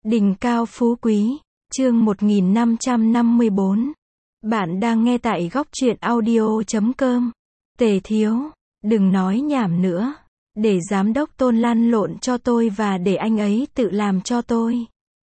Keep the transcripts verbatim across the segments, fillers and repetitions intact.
Đỉnh cao phú quý, chương một nghìn năm trăm năm mươi bốn. Bạn đang nghe tại góc truyện audio chấm com. Tề thiếu, đừng nói nhảm nữa. Để giám đốc Tôn lăn lộn cho tôi và để anh ấy tự làm cho tôi.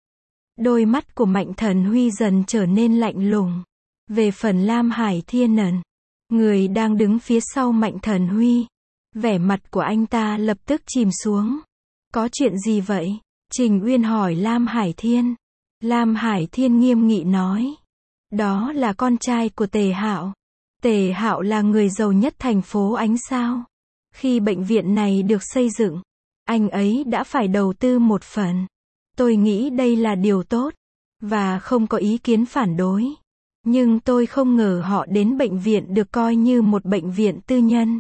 Đôi mắt của Mạnh Thần Huy dần trở nên lạnh lùng. Về phần Lam Hải Thiên Ẩn, người đang đứng phía sau Mạnh Thần Huy, vẻ mặt của anh ta lập tức chìm xuống. Có chuyện gì vậy? Trình Uyên hỏi Lam Hải Thiên. Lam Hải Thiên nghiêm nghị nói. Đó là con trai của Tề Hạo. Tề Hạo là người giàu nhất thành phố Ánh Sao. Khi bệnh viện này được xây dựng, anh ấy đã phải đầu tư một phần. Tôi nghĩ đây là điều tốt, và không có ý kiến phản đối. Nhưng tôi không ngờ họ đến bệnh viện được coi như một bệnh viện tư nhân.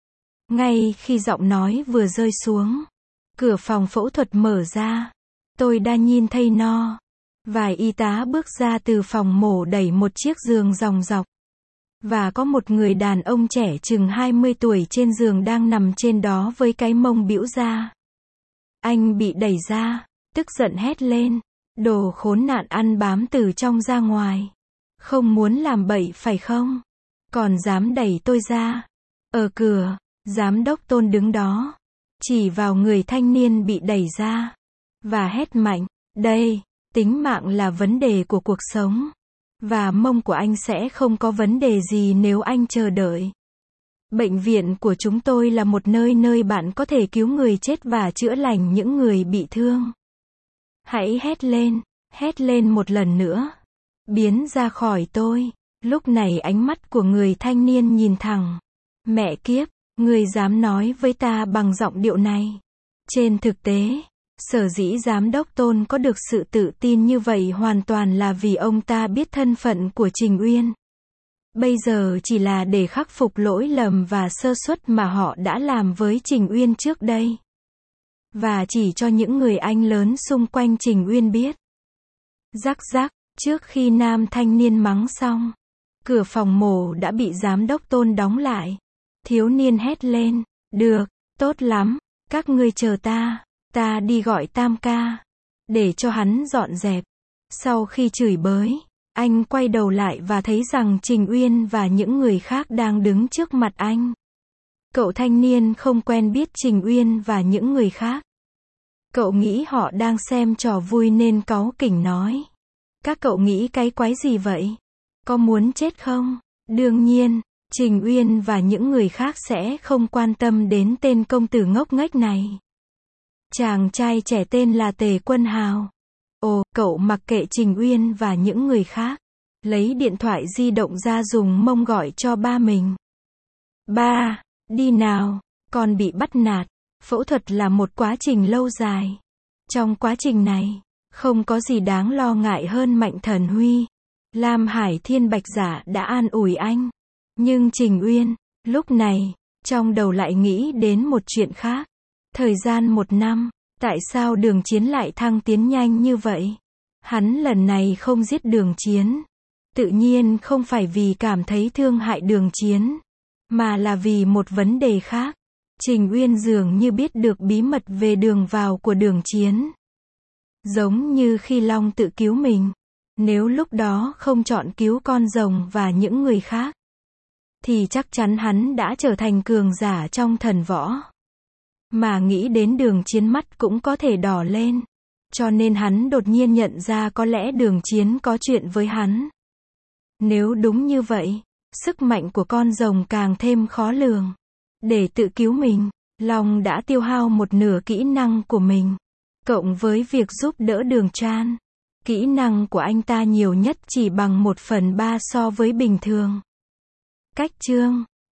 Ngay khi giọng nói vừa rơi xuống, cửa phòng phẫu thuật mở ra. Tôi đã nhìn thấy no. Vài y tá bước ra từ phòng mổ đẩy một chiếc giường ròng rọc. Và có một người đàn ông trẻ chừng hai mươi tuổi trên giường đang nằm trên đó với cái mông bĩu ra. Anh bị đẩy ra, tức giận hét lên. Đồ khốn nạn ăn bám từ trong ra ngoài. Không muốn làm bậy phải không? Còn dám đẩy tôi ra. Ở cửa, giám đốc Tôn đứng đó, chỉ vào người thanh niên bị đẩy ra, và hét mạnh, đây, tính mạng là vấn đề của cuộc sống, và mông của anh sẽ không có vấn đề gì nếu anh chờ đợi. Bệnh viện của chúng tôi là một nơi nơi bạn có thể cứu người chết và chữa lành những người bị thương. Hãy hét lên, hét lên một lần nữa. Biến ra khỏi tôi. Lúc này ánh mắt của người thanh niên nhìn thẳng. Mẹ kiếp, người dám nói với ta bằng giọng điệu này. Trên thực tế, sở dĩ giám đốc Tôn có được sự tự tin như vậy hoàn toàn là vì ông ta biết thân phận của Trình Uyên. Bây giờ chỉ là để khắc phục lỗi lầm và sơ suất mà họ đã làm với Trình Uyên trước đây. Và chỉ cho những người anh lớn xung quanh Trình Uyên biết. Rắc rắc, trước khi nam thanh niên mắng xong, cửa phòng mổ đã bị giám đốc Tôn đóng lại. Thiếu niên hét lên, được, tốt lắm, các ngươi chờ ta, ta đi gọi Tam ca, để cho hắn dọn dẹp. Sau khi chửi bới, anh quay đầu lại và thấy rằng Trình Uyên và những người khác đang đứng trước mặt anh. Cậu thanh niên không quen biết Trình Uyên và những người khác. Cậu nghĩ họ đang xem trò vui nên cáu kỉnh nói. Các cậu nghĩ cái quái gì vậy? Có muốn chết không? Đương nhiên, Trình Uyên và những người khác sẽ không quan tâm đến tên công tử ngốc nghếch này. Chàng trai trẻ tên là Tề Quân Hào. Ồ, cậu mặc kệ Trình Uyên và những người khác. Lấy điện thoại di động ra dùng mông gọi cho ba mình. Ba, đi nào, con bị bắt nạt. Phẫu thuật là một quá trình lâu dài. Trong quá trình này, không có gì đáng lo ngại hơn Mạnh Thần Huy. Lam Hải Thiên Bạch Giả đã an ủi anh. Nhưng Trình Uyên, lúc này, trong đầu lại nghĩ đến một chuyện khác. Thời gian một năm, tại sao Đường Chiến lại thăng tiến nhanh như vậy? Hắn lần này không giết Đường Chiến. Tự nhiên không phải vì cảm thấy thương hại Đường Chiến, mà là vì một vấn đề khác. Trình Uyên dường như biết được bí mật về đường vào của Đường Chiến. Giống như khi Long tự cứu mình. Nếu lúc đó không chọn cứu con rồng và những người khác, thì chắc chắn hắn đã trở thành cường giả trong thần võ. Mà nghĩ đến Đường Chiến mắt cũng có thể đỏ lên. Cho nên hắn đột nhiên nhận ra có lẽ Đường Chiến có chuyện với hắn. Nếu đúng như vậy, sức mạnh của con rồng càng thêm khó lường. Để tự cứu mình, Long đã tiêu hao một nửa kỹ năng của mình. Cộng với việc giúp đỡ Đường Trăn, kỹ năng của anh ta nhiều nhất chỉ bằng một phần ba so với bình thường. Cách chương